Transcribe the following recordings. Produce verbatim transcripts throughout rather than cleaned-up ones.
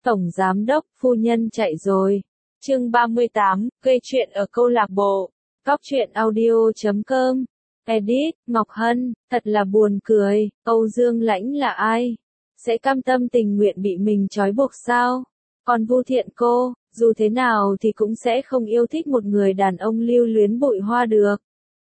Tổng giám đốc, phu nhân chạy rồi. Chương ba mươi tám, gây chuyện ở câu lạc bộ. Cóc truyện audio chấm com. Edit, Ngọc Hân, thật là buồn cười, Âu Dương Lãnh là ai? Sẽ cam tâm tình nguyện bị mình trói buộc sao? Còn Vu Thiện cô, dù thế nào thì cũng sẽ không yêu thích một người đàn ông lưu luyến bụi hoa được.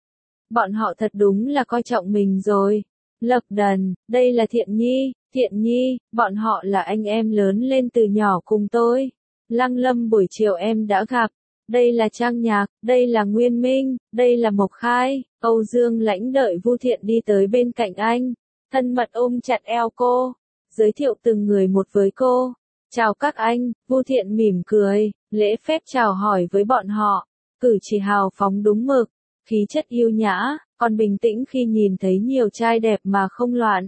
Bọn họ thật đúng là coi trọng mình rồi. Lập Đần, đây là Thiện Nhi, Thiện Nhi, bọn họ là anh em lớn lên từ nhỏ cùng tôi. Lăng Lâm buổi chiều em đã gặp. Đây là Trang Nhạc, đây là Nguyên Minh, đây là Mộc Khai. Âu Dương Lãnh đợi Vu Thiện đi tới bên cạnh anh, thân mật ôm chặt eo cô, giới thiệu từng người một với cô. Chào các anh, Vu Thiện mỉm cười, lễ phép chào hỏi với bọn họ, cử chỉ hào phóng đúng mực, khí chất yêu nhã, còn bình tĩnh khi nhìn thấy nhiều trai đẹp mà không loạn.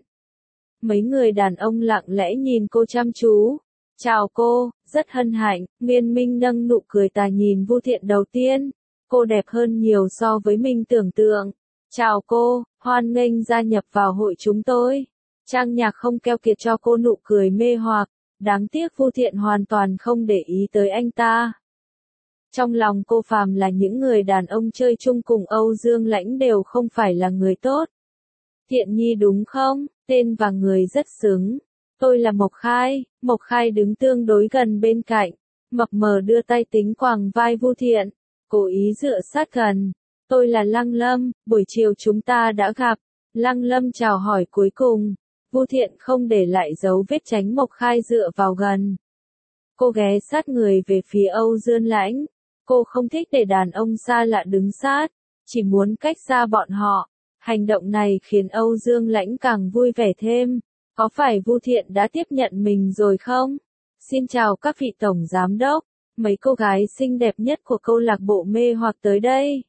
Mấy người đàn ông lặng lẽ nhìn cô chăm chú. Chào cô, rất hân hạnh, Nguyên Minh nâng nụ cười tà nhìn Vu Thiện đầu tiên. Cô đẹp hơn nhiều so với mình tưởng tượng. Chào cô, hoan nghênh gia nhập vào hội chúng tôi. Trang Nhạc không keo kiệt cho cô nụ cười mê hoặc, đáng tiếc Vu Thiện hoàn toàn không để ý tới anh ta. Trong lòng cô phàm là những người đàn ông chơi chung cùng Âu Dương Lãnh đều không phải là người tốt. Thiện Nhi đúng không? Tên và người rất xứng. Tôi là Mộc Khai, Mộc Khai đứng tương đối gần bên cạnh, mập mờ đưa tay tính quàng vai Vu Thiện, cố ý dựa sát gần. Tôi là Lăng Lâm, buổi chiều chúng ta đã gặp. Lăng Lâm chào hỏi cuối cùng, Vu Thiện không để lại dấu vết tránh Mộc Khai dựa vào gần. Cô ghé sát người về phía Âu Dương Lãnh, cô không thích để đàn ông xa lạ đứng sát, chỉ muốn cách xa bọn họ. Hành động này khiến Âu Dương Lãnh càng vui vẻ thêm. Có phải Vu Thiện đã tiếp nhận mình rồi không? Xin chào các vị tổng giám đốc, mấy cô gái xinh đẹp nhất của câu lạc bộ mê hoặc tới đây.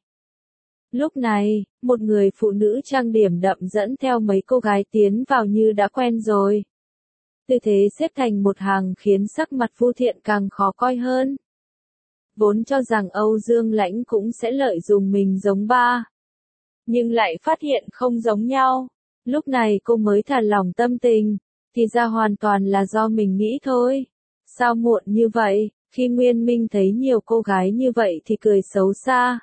Lúc này, một người phụ nữ trang điểm đậm dẫn theo mấy cô gái tiến vào như đã quen rồi. Tư thế xếp thành một hàng khiến sắc mặt Vu Thiện càng khó coi hơn. Vốn cho rằng Âu Dương Lãnh cũng sẽ lợi dụng mình giống ba, nhưng lại phát hiện không giống nhau. Lúc này cô mới thả lỏng tâm tình, thì ra hoàn toàn là do mình nghĩ thôi. Sao muộn như vậy, khi Nguyên Minh thấy nhiều cô gái như vậy thì cười xấu xa.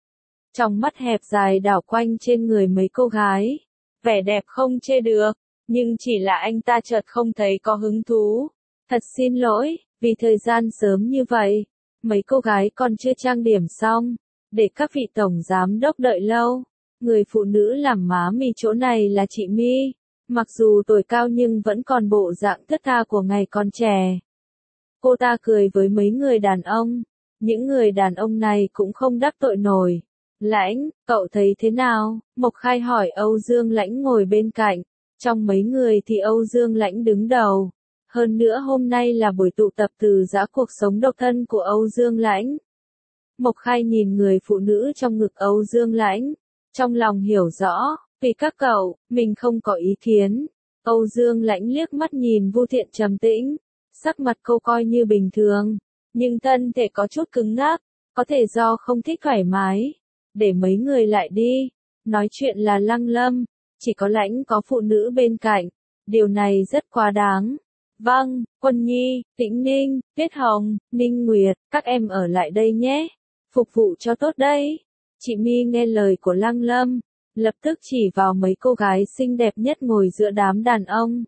Trong mắt hẹp dài đảo quanh trên người mấy cô gái, vẻ đẹp không chê được, nhưng chỉ là anh ta chợt không thấy có hứng thú. Thật xin lỗi, vì thời gian sớm như vậy, mấy cô gái còn chưa trang điểm xong, để các vị tổng giám đốc đợi lâu. Người phụ nữ làm má mì chỗ này là chị My, mặc dù tuổi cao nhưng vẫn còn bộ dạng thướt tha của ngày còn trẻ. Cô ta cười với mấy người đàn ông, những người đàn ông này cũng không đắc tội nổi. Lãnh, cậu thấy thế nào? Mộc Khai hỏi Âu Dương Lãnh ngồi bên cạnh, trong mấy người thì Âu Dương Lãnh đứng đầu. Hơn nữa hôm nay là buổi tụ tập từ giã cuộc sống độc thân của Âu Dương Lãnh. Mộc Khai nhìn người phụ nữ trong ngực Âu Dương Lãnh. Trong lòng hiểu rõ, vì các cậu, mình không có ý kiến. Âu Dương Lãnh liếc mắt nhìn Vu Thiện trầm tĩnh, sắc mặt cô coi như bình thường, nhưng thân thể có chút cứng ngắc, có thể do không thích thoải mái. Để mấy người lại đi, nói chuyện là Lăng Lâm, chỉ có Lãnh có phụ nữ bên cạnh, điều này rất quá đáng. Vâng, Quân Nhi, Tĩnh Ninh, Tuyết Hồng, Ninh Nguyệt, các em ở lại đây nhé, phục vụ cho tốt đây. Chị My nghe lời của Lăng Lâm, lập tức chỉ vào mấy cô gái xinh đẹp nhất ngồi giữa đám đàn ông.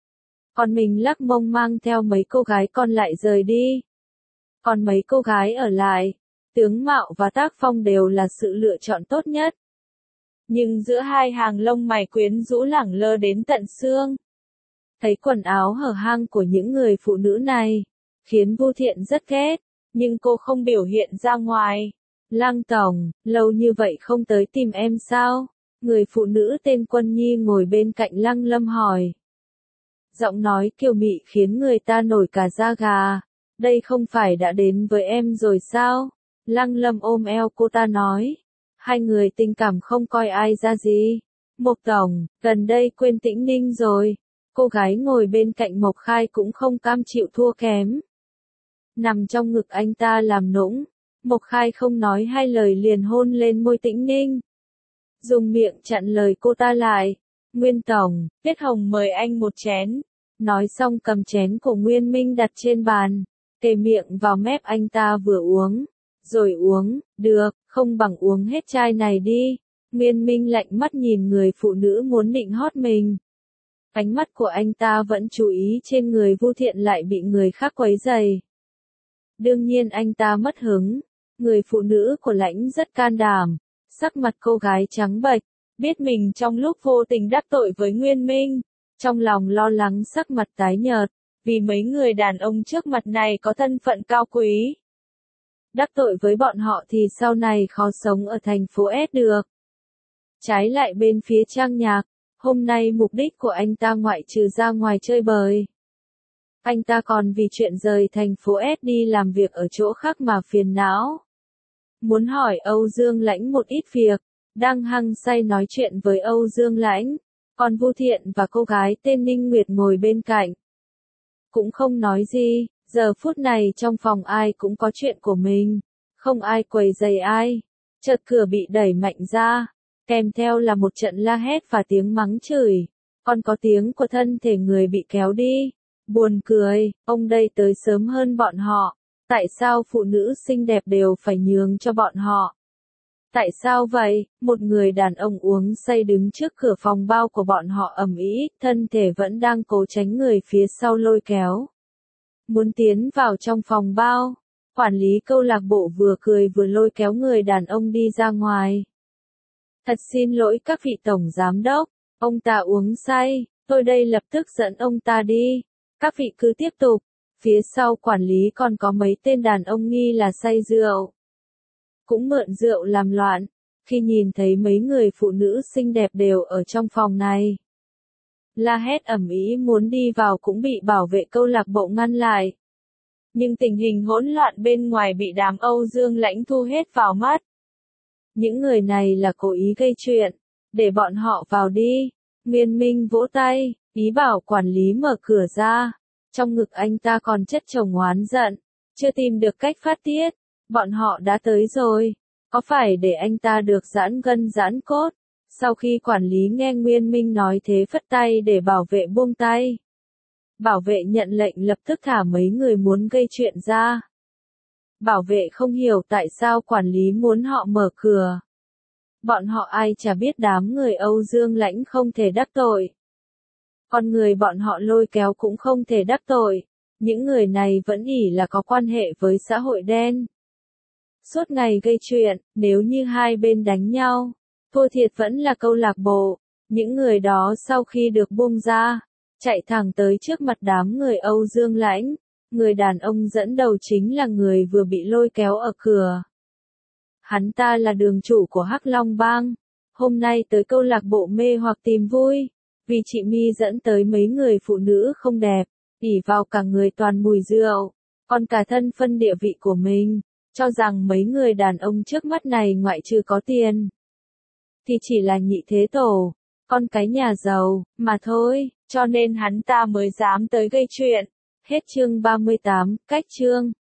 Còn mình lắc mông mang theo mấy cô gái còn lại rời đi. Còn mấy cô gái ở lại, tướng mạo và tác phong đều là sự lựa chọn tốt nhất. Nhưng giữa hai hàng lông mày quyến rũ lẳng lơ đến tận xương. Thấy quần áo hở hang của những người phụ nữ này, khiến Vu Thiện rất ghét, nhưng cô không biểu hiện ra ngoài. Lăng tổng, lâu như vậy không tới tìm em sao? Người phụ nữ tên Quân Nhi ngồi bên cạnh Lăng Lâm hỏi. Giọng nói kiều mị khiến người ta nổi cả da gà. Đây không phải đã đến với em rồi sao? Lăng Lâm ôm eo cô ta nói. Hai người tình cảm không coi ai ra gì. Mộc tổng, gần đây quên Tĩnh Ninh rồi. Cô gái ngồi bên cạnh Mộc Khai cũng không cam chịu thua kém. Nằm trong ngực anh ta làm nũng. Mộc Khai không nói hai lời liền hôn lên môi Tĩnh Ninh. Dùng miệng chặn lời cô ta lại. Nguyên tổng, Tuyết Hồng mời anh một chén. Nói xong cầm chén của Nguyên Minh đặt trên bàn, kề miệng vào mép anh ta vừa uống, rồi uống, được, không bằng uống hết chai này đi. Nguyên Minh lạnh mắt nhìn người phụ nữ muốn nịnh hót mình. Ánh mắt của anh ta vẫn chú ý trên người Vu Thiện lại bị người khác quấy rầy. Đương nhiên anh ta mất hứng, người phụ nữ của Lãnh rất can đảm, sắc mặt cô gái trắng bệch, biết mình trong lúc vô tình đắc tội với Nguyên Minh, trong lòng lo lắng sắc mặt tái nhợt, vì mấy người đàn ông trước mặt này có thân phận cao quý. Đắc tội với bọn họ thì sau này khó sống ở thành phố S được. Trái lại bên phía Trang Nhạc, hôm nay mục đích của anh ta ngoại trừ ra ngoài chơi bời. Anh ta còn vì chuyện rời thành phố S đi làm việc ở chỗ khác mà phiền não. Muốn hỏi Âu Dương Lãnh một ít việc, đang hăng say nói chuyện với Âu Dương Lãnh, còn Vu Thiện và cô gái tên Ninh Nguyệt ngồi bên cạnh. Cũng không nói gì, giờ phút này trong phòng ai cũng có chuyện của mình, không ai quấy rầy ai. Chợt cửa bị đẩy mạnh ra, kèm theo là một trận la hét và tiếng mắng chửi, còn có tiếng của thân thể người bị kéo đi. Buồn cười, ông đây tới sớm hơn bọn họ, tại sao phụ nữ xinh đẹp đều phải nhường cho bọn họ? Tại sao vậy? Một người đàn ông uống say đứng trước cửa phòng bao của bọn họ ầm ĩ, thân thể vẫn đang cố tránh người phía sau lôi kéo. Muốn tiến vào trong phòng bao, quản lý câu lạc bộ vừa cười vừa lôi kéo người đàn ông đi ra ngoài. Thật xin lỗi các vị tổng giám đốc, ông ta uống say, tôi đây lập tức dẫn ông ta đi. Các vị cứ tiếp tục, phía sau quản lý còn có mấy tên đàn ông nghi là say rượu. Cũng mượn rượu làm loạn, khi nhìn thấy mấy người phụ nữ xinh đẹp đều ở trong phòng này. La hét ầm ĩ muốn đi vào cũng bị bảo vệ câu lạc bộ ngăn lại. Nhưng tình hình hỗn loạn bên ngoài bị đám Âu Dương Lãnh thu hết vào mắt. Những người này là cố ý gây chuyện, để bọn họ vào đi. Nguyên Minh vỗ tay, ý bảo quản lý mở cửa ra. Trong ngực anh ta còn chất chồng oán giận, chưa tìm được cách phát tiết. Bọn họ đã tới rồi, có phải để anh ta được giãn gân giãn cốt? Sau khi quản lý nghe Nguyên Minh nói thế phất tay để bảo vệ buông tay. Bảo vệ nhận lệnh lập tức thả mấy người muốn gây chuyện ra. Bảo vệ không hiểu tại sao quản lý muốn họ mở cửa. Bọn họ ai chả biết đám người Âu Dương Lãnh không thể đắc tội. Con người bọn họ lôi kéo cũng không thể đắc tội. Những người này vẫn ỷ là có quan hệ với xã hội đen. Suốt ngày gây chuyện, nếu như hai bên đánh nhau, thua thiệt vẫn là câu lạc bộ. Những người đó sau khi được buông ra, chạy thẳng tới trước mặt đám người Âu Dương Lãnh. Người đàn ông dẫn đầu chính là người vừa bị lôi kéo ở cửa. Hắn ta là đường chủ của Hắc Long Bang. Hôm nay tới câu lạc bộ mê hoặc tìm vui. Vì chị My dẫn tới mấy người phụ nữ không đẹp, ỷ vào cả người toàn mùi rượu, còn cả thân phân địa vị của mình, cho rằng mấy người đàn ông trước mắt này ngoại trừ có tiền, thì chỉ là nhị thế tổ, con cái nhà giàu, mà thôi, cho nên hắn ta mới dám tới gây chuyện. Hết chương ba mươi tám, cách chương.